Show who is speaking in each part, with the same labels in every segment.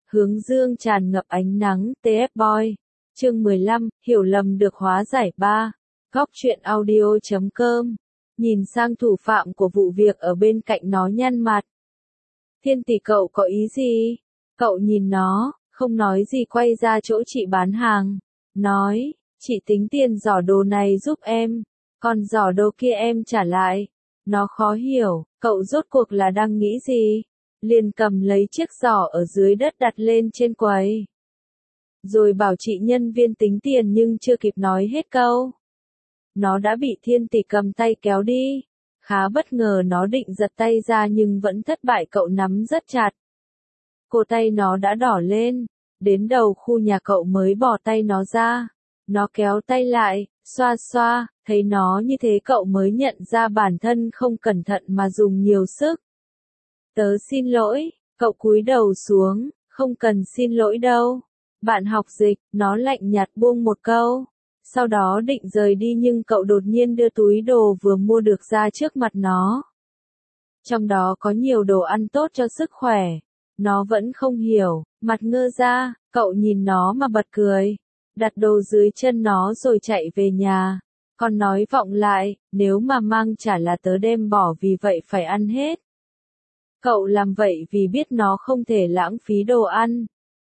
Speaker 1: Hướng dương tràn ngập ánh nắng, TF Boy. Chương 15, hiểu lầm được hóa giải 3. Góc truyện audio.com. Nhìn sang thủ phạm của vụ việc ở bên cạnh nó nhăn mặt. Thiên tỷ cậu có ý gì? Cậu nhìn nó, không nói gì quay ra chỗ chị bán hàng. Nói, chị tính tiền giỏ đồ này giúp em, còn giỏ đồ kia em trả lại. Nó khó hiểu, cậu rốt cuộc là đang nghĩ gì? Liền cầm lấy chiếc giỏ ở dưới đất đặt lên trên quầy. Rồi bảo chị nhân viên tính tiền nhưng chưa kịp nói hết câu. Nó đã bị thiên tỷ cầm tay kéo đi. Khá bất ngờ nó định giật tay ra nhưng vẫn thất bại, cậu nắm rất chặt. Cổ tay nó đã đỏ lên. Đến đầu khu nhà cậu mới bỏ tay nó ra. Nó kéo tay lại, xoa xoa, thấy nó như thế cậu mới nhận ra bản thân không cẩn thận mà dùng nhiều sức. Tớ xin lỗi, cậu cúi đầu xuống, không cần xin lỗi đâu. Bạn học dịch, nó lạnh nhạt buông một câu. Sau đó định rời đi nhưng cậu đột nhiên đưa túi đồ vừa mua được ra trước mặt nó. Trong đó có nhiều đồ ăn tốt cho sức khỏe. Nó vẫn không hiểu, mặt ngơ ra, cậu nhìn nó mà bật cười. Đặt đồ dưới chân nó rồi chạy về nhà. Còn nói vọng lại, nếu mà mang trả là tớ đem bỏ, vì vậy phải ăn hết. Cậu làm vậy vì biết nó không thể lãng phí đồ ăn.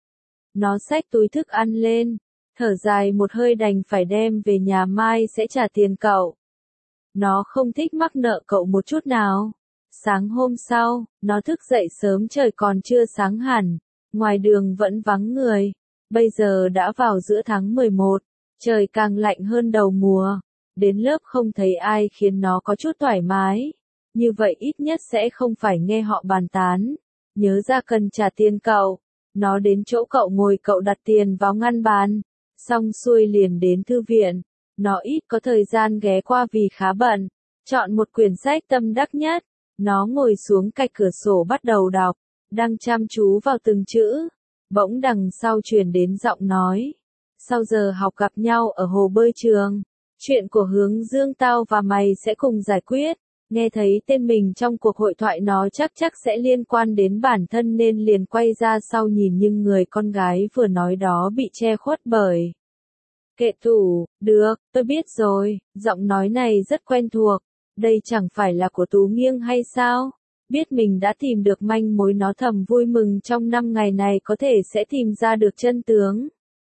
Speaker 1: Nó xách túi thức ăn lên, thở dài một hơi đành phải đem về nhà, mai sẽ trả tiền cậu. Nó không thích mắc nợ cậu một chút nào. Sáng hôm sau, nó thức dậy sớm, trời còn chưa sáng hẳn, ngoài đường vẫn vắng người. Bây giờ đã vào giữa tháng 11, trời càng lạnh hơn đầu mùa. Đến lớp không thấy ai khiến nó có chút thoải mái. Như vậy ít nhất sẽ không phải nghe họ bàn tán. Nhớ ra cần trả tiền cậu. Nó đến chỗ cậu ngồi, cậu đặt tiền vào ngăn bàn. Xong xuôi liền đến thư viện. Nó ít có thời gian ghé qua vì khá bận. Chọn một quyển sách tâm đắc nhất. Nó ngồi xuống cạnh cửa sổ bắt đầu đọc. Đang chăm chú vào từng chữ. Bỗng đằng sau truyền đến giọng nói. Sau giờ học gặp nhau ở hồ bơi trường. Chuyện của Hướng Dương tao và mày sẽ cùng giải quyết. Nghe thấy tên mình trong cuộc hội thoại nó chắc sẽ liên quan đến bản thân nên liền quay ra sau nhìn, nhưng người con gái vừa nói đó bị che khuất bởi kệ tủ. Được, tôi biết rồi, giọng nói này rất quen thuộc. Đây chẳng phải là của Tú Nghiêng hay sao? Biết mình đã tìm được manh mối, nó thầm vui mừng trong 5 ngày này có thể sẽ tìm ra được chân tướng.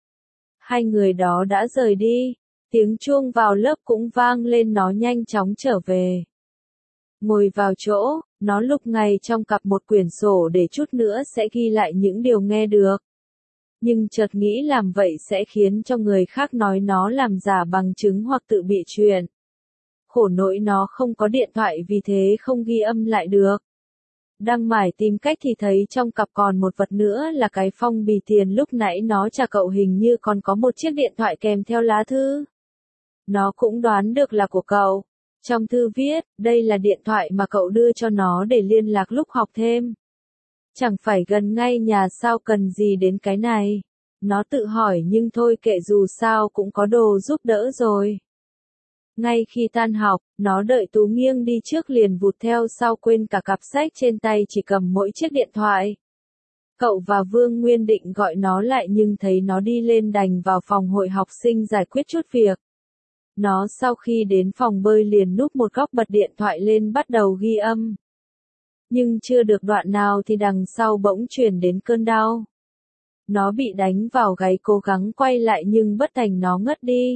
Speaker 1: Hai người đó đã rời đi. Tiếng chuông vào lớp cũng vang lên, nó nhanh chóng trở về. Ngồi vào chỗ, nó lục ngay trong cặp một quyển sổ để chút nữa sẽ ghi lại những điều nghe được. Nhưng chợt nghĩ làm vậy sẽ khiến cho người khác nói nó làm giả bằng chứng hoặc tự bịa chuyện. Khổ nỗi nó không có điện thoại, vì thế không ghi âm lại được. Đang mải tìm cách thì thấy trong cặp còn một vật nữa là cái phong bì tiền lúc nãy nó trả cậu, hình như còn có một chiếc điện thoại kèm theo lá thư. Nó cũng đoán được là của cậu. Trong thư viết, đây là điện thoại mà cậu đưa cho nó để liên lạc lúc học thêm. Chẳng phải gần ngay nhà sao cần gì đến cái này? Nó tự hỏi nhưng thôi kệ, dù sao cũng có đồ giúp đỡ rồi. Ngay khi tan học, nó đợi Tú Nghiêng đi trước liền vụt theo sau, quên cả cặp sách trên tay, chỉ cầm mỗi chiếc điện thoại. Cậu và Vương Nguyên định gọi nó lại nhưng thấy nó đi lên đành vào phòng hội học sinh giải quyết chút việc. Nó sau khi đến phòng bơi liền núp một góc bật điện thoại lên bắt đầu ghi âm. Nhưng chưa được đoạn nào thì đằng sau bỗng truyền đến cơn đau. Nó bị đánh vào gáy, cố gắng quay lại nhưng bất thành, nó ngất đi.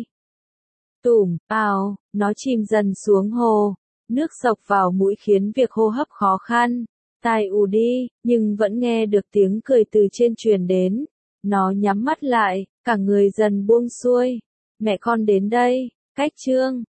Speaker 1: Tùm, ào, nó chìm dần xuống hồ. Nước sộc vào mũi khiến việc hô hấp khó khăn. Tai ù đi, nhưng vẫn nghe được tiếng cười từ trên truyền đến. Nó nhắm mắt lại, cả người dần buông xuôi. Mẹ con đến đây. Cách chương